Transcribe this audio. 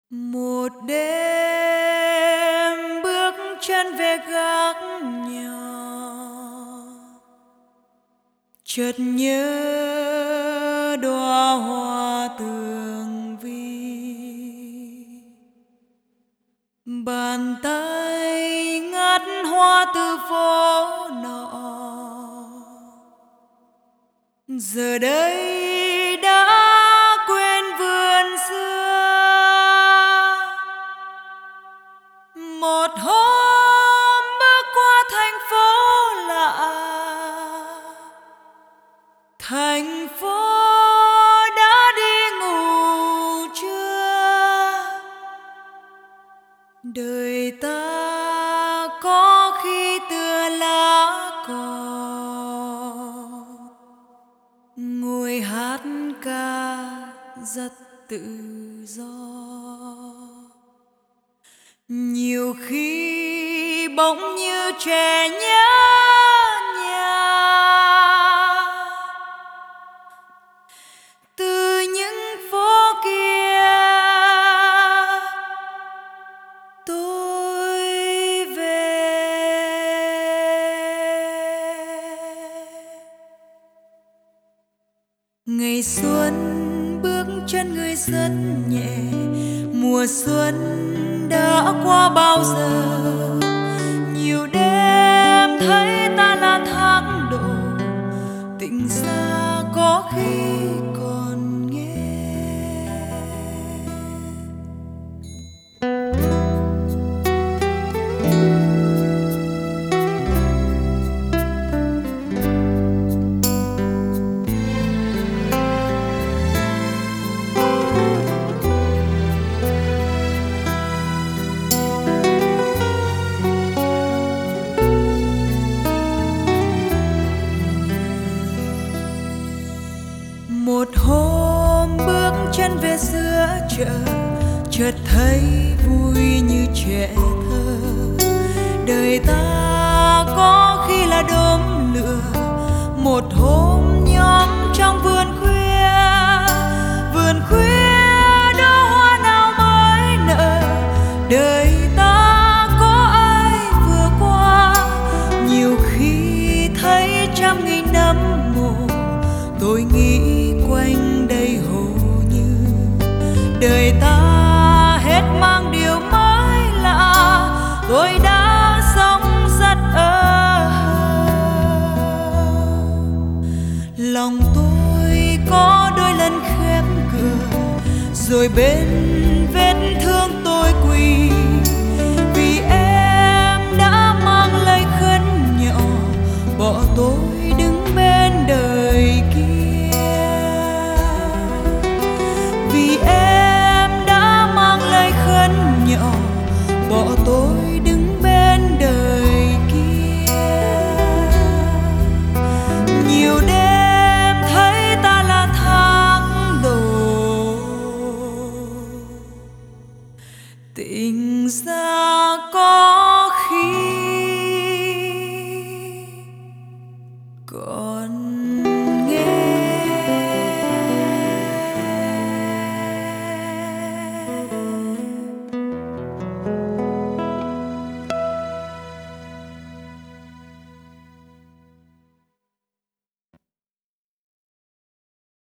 Một đêm bước chân về gác nhỏ, chợt nhớ đóa hoa tường vi. Bàn tay ngắt hoa từ phố nọ, giờ đây đã quên vườn xưa. Một hôm bước qua thành phố lạ, thành phố đã đi ngủ trưa. Đời ta có khi tựa lá cỏ, ngồi hát ca rất tự do. Nhiều khi bỗng như trẻ nhớ nhà, từ những phố kia tôi về. Ngày xuân bước chân người rất nhẹ, mùa xuân đã qua bao giờ. Nhiều đêm thấy ta là thác đổ, tình xa có khi còn nghe. Một hôm bước chân về giữa chợ, chợt thấy vui như trẻ thơ. Đời ta có khi là đốm lửa, một hôm nhóm trong vườn khuya. Vườn khuya đó hoa nào mới nở, đời ta có ai vừa qua. Nhiều khi thấy trăm nghìn năm mồ, tôi nghĩ quanh đây hồ như đời ta hết mang điều mới lạ. Tôi đã sống rất lòng tôi có đôi lần khép cửa, rồi bên vết thương tôi quỳ. Vì em đã mang lời khấn nhỏ, bỏ tôi đứng bên đời kia. Vì em đã mang lời khấn nhỏ, bỏ tôi đứng